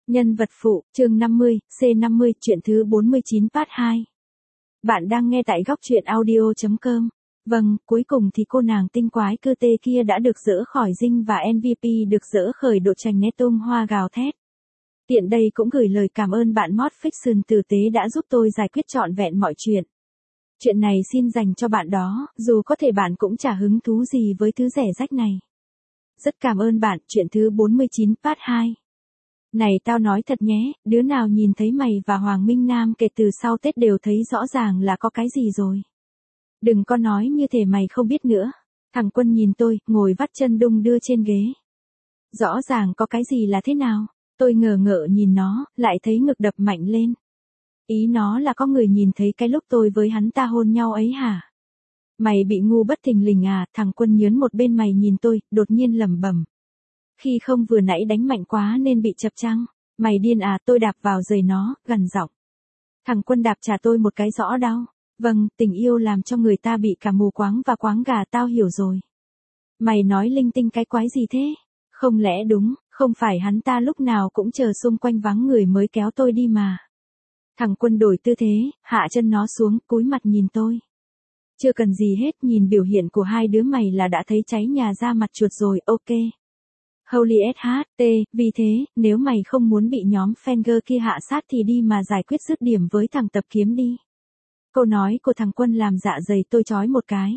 Nhân vật phụ, chương 50, C50, chuyện thứ 49 part 2. Bạn đang nghe tại góc truyện audio.com. Vâng, cuối cùng thì cô nàng tinh quái cơ tê kia đã được dỡ khỏi dinh và MVP được dỡ khởi độ trành nét tôm hoa gào thét. Tiện đây cũng gửi lời cảm ơn bạn Mod Fiction tử tế đã giúp tôi giải quyết trọn vẹn mọi chuyện. Chuyện này xin dành cho bạn đó, dù có thể bạn cũng chả hứng thú gì với thứ rẻ rách này. Rất cảm ơn bạn, chuyện thứ 49 part 2. Này tao nói thật nhé, đứa nào nhìn thấy mày và Hoàng Minh Nam kể từ sau Tết đều thấy rõ ràng là có cái gì rồi. Đừng có nói như thể mày không biết nữa. Thằng Quân nhìn tôi, ngồi vắt chân đung đưa trên ghế. Rõ ràng có cái gì là thế nào? Tôi ngờ ngợ nhìn nó, lại thấy ngực đập mạnh lên. Ý nó là có người nhìn thấy cái lúc tôi với hắn ta hôn nhau ấy hả? Mày bị ngu bất thình lình à? Thằng Quân nhớn một bên mày nhìn tôi, đột nhiên lẩm bẩm. Khi không vừa nãy đánh mạnh quá nên bị chập chăng? Mày điên à? Tôi đạp vào giày nó, gằn giọng. Thằng Quân đạp trả tôi một cái rõ đau. Vâng, tình yêu làm cho người ta bị cả mù quáng và quáng gà, tao hiểu rồi. Mày nói linh tinh cái quái gì thế? Không lẽ đúng, không phải hắn ta lúc nào cũng chờ xung quanh vắng người mới kéo tôi đi mà. Thằng Quân đổi tư thế, hạ chân nó xuống, cúi mặt nhìn tôi. Chưa cần gì hết, nhìn biểu hiện của hai đứa mày là đã thấy cháy nhà ra mặt chuột rồi, ok. Holy SHT, vì thế, nếu mày không muốn bị nhóm Fenger kia hạ sát thì đi mà giải quyết dứt điểm với thằng Tập Kiếm đi. Câu nói của thằng Quân làm dạ dày tôi chói một cái.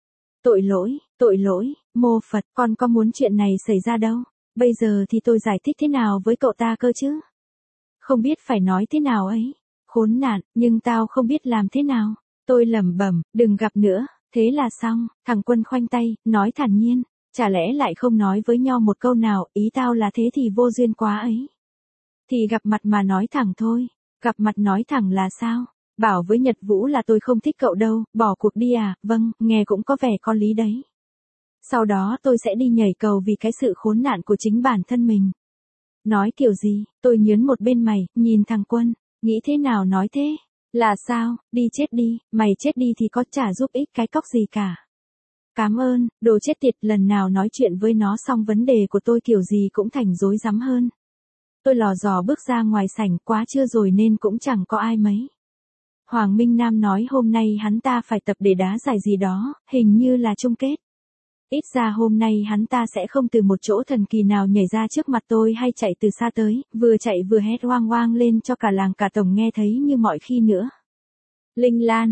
Tội lỗi, mô Phật, con có muốn chuyện này xảy ra đâu. Bây giờ thì tôi giải thích thế nào với cậu ta cơ chứ? Không biết phải nói thế nào ấy. Khốn nạn, nhưng tao không biết làm thế nào. Tôi lẩm bẩm, đừng gặp nữa, thế là xong. Thằng Quân khoanh tay, nói thản nhiên. Chả lẽ lại không nói với nhau một câu nào, ý tao là thế thì vô duyên quá ấy. Thì gặp mặt mà nói thẳng thôi. Gặp mặt nói thẳng là sao? Bảo với Nhật Vũ là tôi không thích cậu đâu, bỏ cuộc đi à? Vâng, nghe cũng có vẻ có lý đấy. Sau đó tôi sẽ đi nhảy cầu vì cái sự khốn nạn của chính bản thân mình. Nói kiểu gì? Tôi nhớn một bên mày, nhìn thằng Quân. Nghĩ thế nào nói thế? Là sao? Đi chết đi, mày chết đi thì có chả giúp ích cái cóc gì cả. Cảm ơn, đồ chết tiệt, lần nào nói chuyện với nó xong vấn đề của tôi kiểu gì cũng thành rối rắm hơn. Tôi lò dò bước ra ngoài sảnh, quá trưa rồi nên cũng chẳng có ai mấy. Hoàng Minh Nam nói hôm nay hắn ta phải tập để đá giải gì đó, hình như là chung kết. Ít ra hôm nay hắn ta sẽ không từ một chỗ thần kỳ nào nhảy ra trước mặt tôi hay chạy từ xa tới, vừa chạy vừa hét oang oang lên cho cả làng cả tổng nghe thấy như mọi khi nữa. Linh Lan,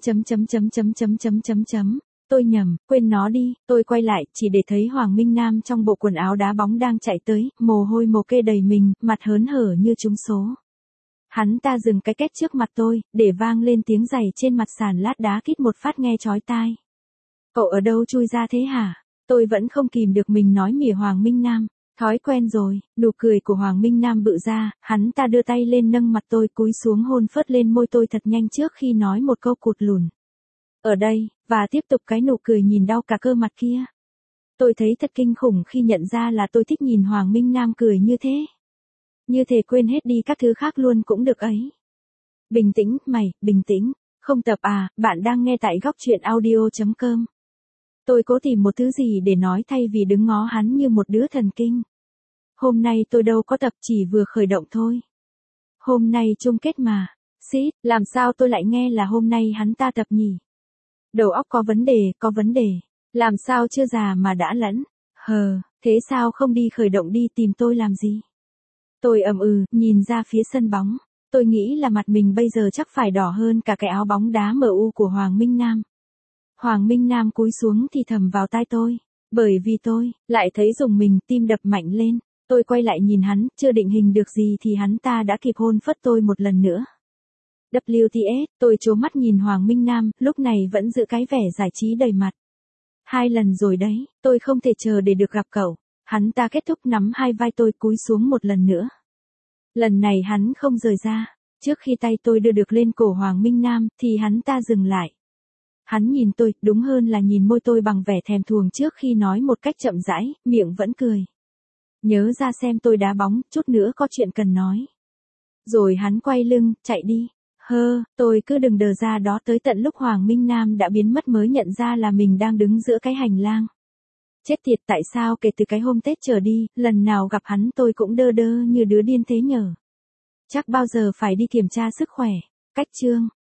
Tôi nhầm, quên nó đi, tôi quay lại, chỉ để thấy Hoàng Minh Nam trong bộ quần áo đá bóng đang chạy tới, mồ hôi mồ kê đầy mình, mặt hớn hở như trúng số. Hắn ta dừng cái két trước mặt tôi, để vang lên tiếng giày trên mặt sàn lát đá kít một phát nghe chói tai. Cậu ở đâu chui ra thế hả? Tôi vẫn không kìm được mình nói mỉa Hoàng Minh Nam. Thói quen rồi, nụ cười của Hoàng Minh Nam bự ra, hắn ta đưa tay lên nâng mặt tôi cúi xuống hôn phớt lên môi tôi thật nhanh trước khi nói một câu cụt lùn. Ở đây, và tiếp tục cái nụ cười nhìn đau cả cơ mặt kia. Tôi thấy thật kinh khủng khi nhận ra là tôi thích nhìn Hoàng Minh Nam cười như thế. Như thể quên hết đi các thứ khác luôn cũng được ấy. Bình tĩnh, mày, bình tĩnh. Không tập à, bạn đang nghe tại góc truyện audio.com. Tôi cố tìm một thứ gì để nói thay vì đứng ngó hắn như một đứa thần kinh. Hôm nay tôi đâu có tập, chỉ vừa khởi động thôi. Hôm nay chung kết mà. Xít, làm sao tôi lại nghe là hôm nay hắn ta tập nhỉ? Đầu óc có vấn đề. Làm sao chưa già mà đã lẫn. Thế sao không đi khởi động đi tìm tôi làm gì? Tôi nhìn ra phía sân bóng. Tôi nghĩ là mặt mình bây giờ chắc phải đỏ hơn cả cái áo bóng đá MU của Hoàng Minh Nam. Hoàng Minh Nam cúi xuống thì thầm vào tai tôi. Bởi vì tôi lại thấy rùng mình, tim đập mạnh lên. Tôi quay lại nhìn hắn, chưa định hình được gì thì hắn ta đã kịp hôn phớt tôi một lần nữa. WTS, tôi trố mắt nhìn Hoàng Minh Nam, lúc này vẫn giữ cái vẻ giải trí đầy mặt. 2 lần rồi đấy, tôi không thể chờ để được gặp cậu. Hắn ta kết thúc nắm hai vai tôi cúi xuống một lần nữa. Lần này hắn không rời ra. Trước khi tay tôi đưa được lên cổ Hoàng Minh Nam, thì hắn ta dừng lại. Hắn nhìn tôi, đúng hơn là nhìn môi tôi bằng vẻ thèm thuồng trước khi nói một cách chậm rãi, miệng vẫn cười. Nhớ ra xem tôi đá bóng, chút nữa có chuyện cần nói. Rồi hắn quay lưng, chạy đi. Tôi cứ đừng đờ ra đó tới tận lúc Hoàng Minh Nam đã biến mất mới nhận ra là mình đang đứng giữa cái hành lang. Chết tiệt, tại sao kể từ cái hôm Tết trở đi, lần nào gặp hắn tôi cũng đơ đơ như đứa điên thế nhở? Chắc bao giờ phải đi kiểm tra sức khỏe. Cách chương